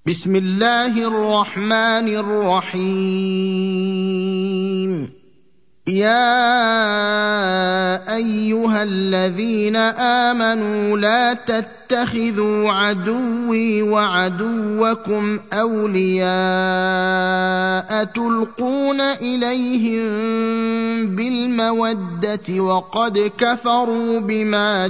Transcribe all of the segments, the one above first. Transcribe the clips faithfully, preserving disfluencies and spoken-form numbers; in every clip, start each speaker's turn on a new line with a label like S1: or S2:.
S1: بسم الله الرحمن الرحيم. يا ايها الذين امنوا لا تتخذوا عدوي وعدوكم اولياء تلقون اليهم بالموده وقد كفروا بما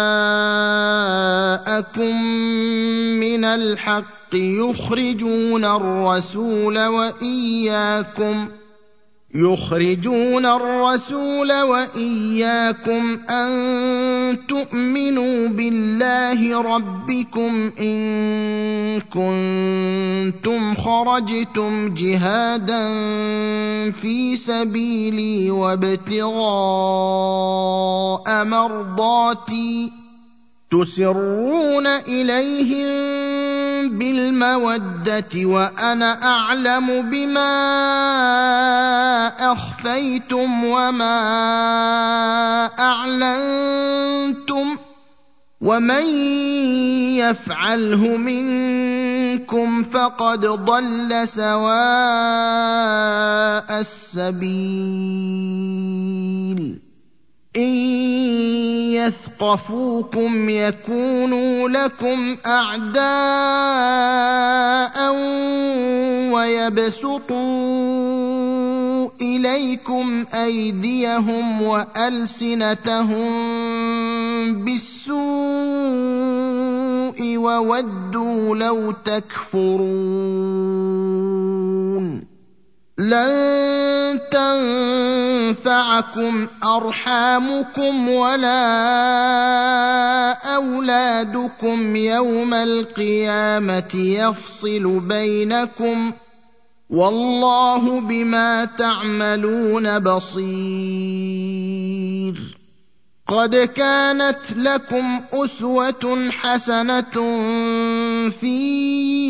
S1: جاءكم من الحق يخرجون الرسول واياكم يخرجون الرسول وإياكم أن تؤمنوا بالله ربكم إن كنتم خرجتم جهادا في سبيلي وابتغاء مرضاتي تسرون إليهم بالمودة وأنا أعلم بما أخفيتم وما أعلنتم ومن يفعله منكم فقد ضل سواء السبيل. إن يثقفوكم يكونوا لكم أعداء ويبسطوا إليكم أيديهم وألسنتهم بالسوء وودوا لو تكفرون. لن تنفعكم أرحامكم ولا أولادكم يوم القيامة يفصل بينكم والله بما تعملون بصير. قد كانت لكم أسوة حسنة في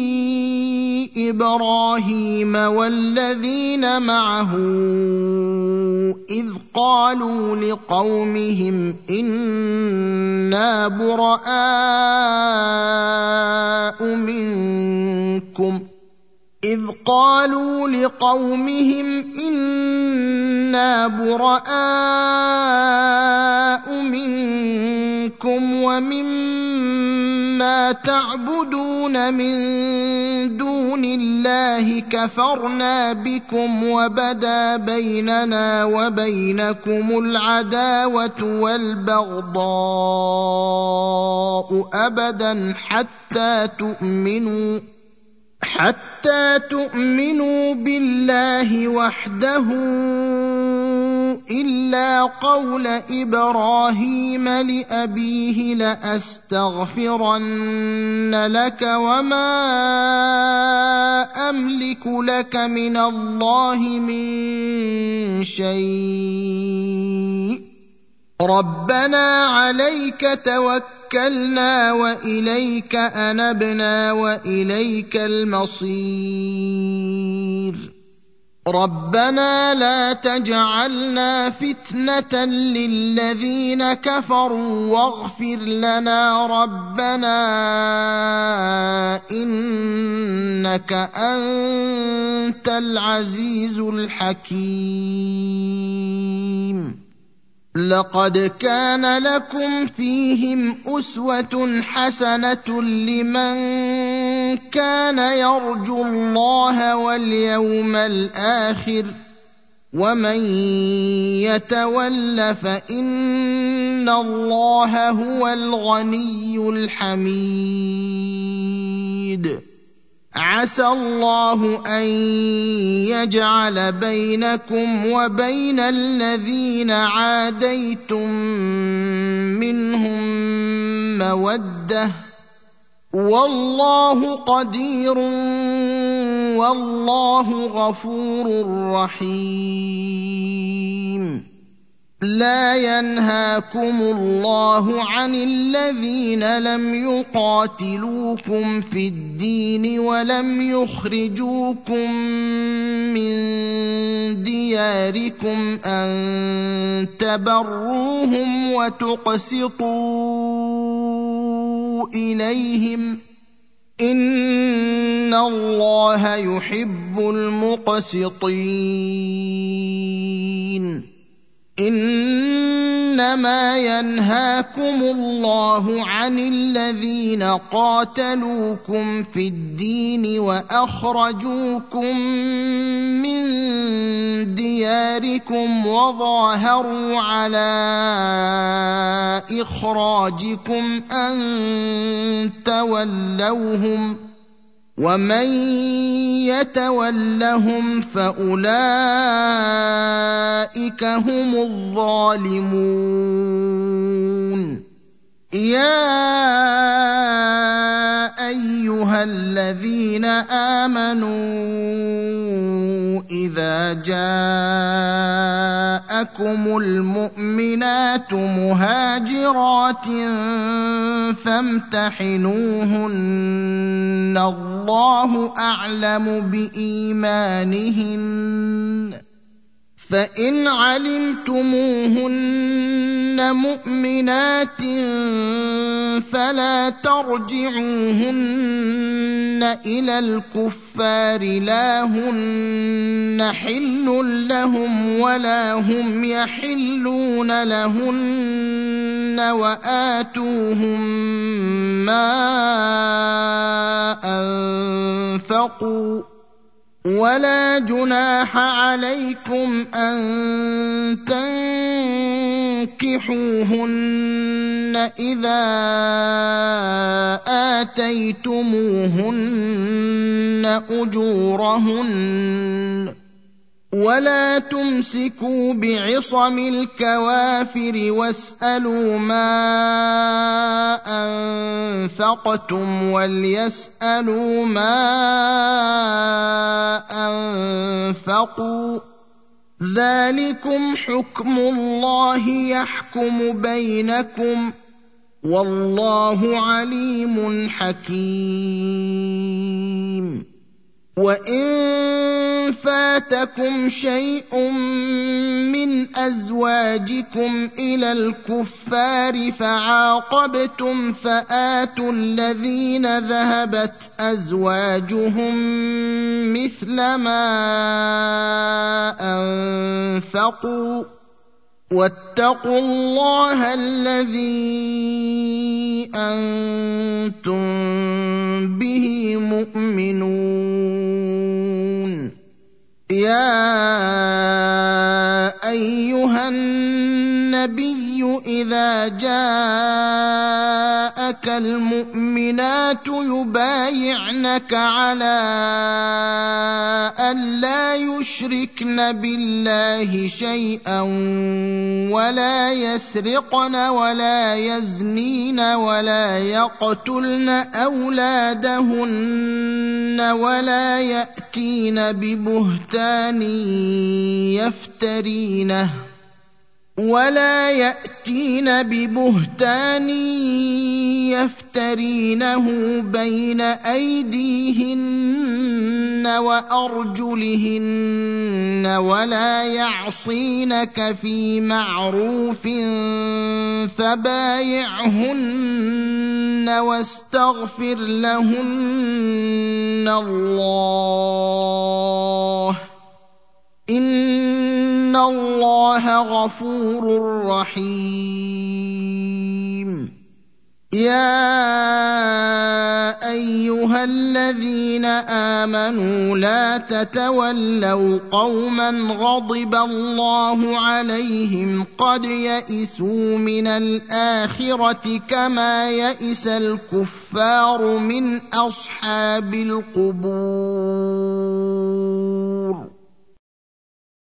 S1: إبراهيم والذين معه إذ قالوا لقومهم إنا براء منكم إذ قالوا لقومهم إنا براء منكم ومما تعبدون من دون الله كفرنا بكم وبدا بيننا وبينكم العداوة والبغضاء أبدا حتى تؤمنوا حتى تؤمنوا بالله وحده إلا قول إبراهيم لأبيه لأستغفرن لك وما أملك لك من الله من شيء ربنا عليك توكلنا وإليك أنبنا وإليك المصير. ربنا لا تجعلنا فتنة للذين كفروا واغفر لنا ربنا إنك أنت العزيز الحكيم. لقد كان لكم فيهم أسوة حسنة لمن كان يرجو الله واليوم الآخر ومن يتول فإن الله هو الغني الحميد. عسى الله أن يجعل بينكم وبين الذين عاديتم منهم مودة والله قدير والله غفور رحيم. لا ينهاكم الله عن الذين لم يقاتلوكم في الدين ولم يخرجوكم من دياركم أن تبروهم وتقسطوا إليهم إن الله يحب المقسطين. إنما ينهاكم الله عن الذين قاتلوكم في الدين وأخرجوكم من دياركم وظاهروا على إخراجكم أن تولوهم ومن يتولهم فأولئك هم الظالمون. يا أيها الذين آمنوا إذا جاءكم المؤمنات مهاجرات فامتحنوهن الله أعلم بإيمانهن فإن علمتموهن مؤمنات فلا ترجعوهن إلى الكفار لا هن حل لهم ولا هم يحلون لهن وآتوهم ما أنفقوا ولا جناح عليكم أن تنكحوهن إذا آتيتموهن أجورهن ولا تمسكوا بعصم الكوافر واسألوا ما أنفقتم وليسألوا ما أنفقوا ذلكم حكم الله يحكم بينكم والله عليم حكيم. وإن فاتكم شيء من أزواجكم إلى الكفار فعاقبتم فآتوا الذين ذهبت أزواجهم مثل ما أنفقوا واتقوا الله الذي أنتم به مؤمنون. يا أيها النبي إذا جاءك المؤمنات يبايعنك على أن لا يشركن بالله شيئا ولا يسرقن ولا يزنين ولا يقتلن أولادهن ولا يأتين ببهتان يفترينه ولا يأتين ببهتان يفترينه بين أيديهن وأرجلهن ولا يعصينك في معروف فبايعهن واستغفر لهن الله إن الله غفور رحيم. يا أيها الذين آمنوا لا تتولوا قوما غضب الله عليهم قد يئسوا من الآخرة كما يئس الكفار من أصحاب القبور.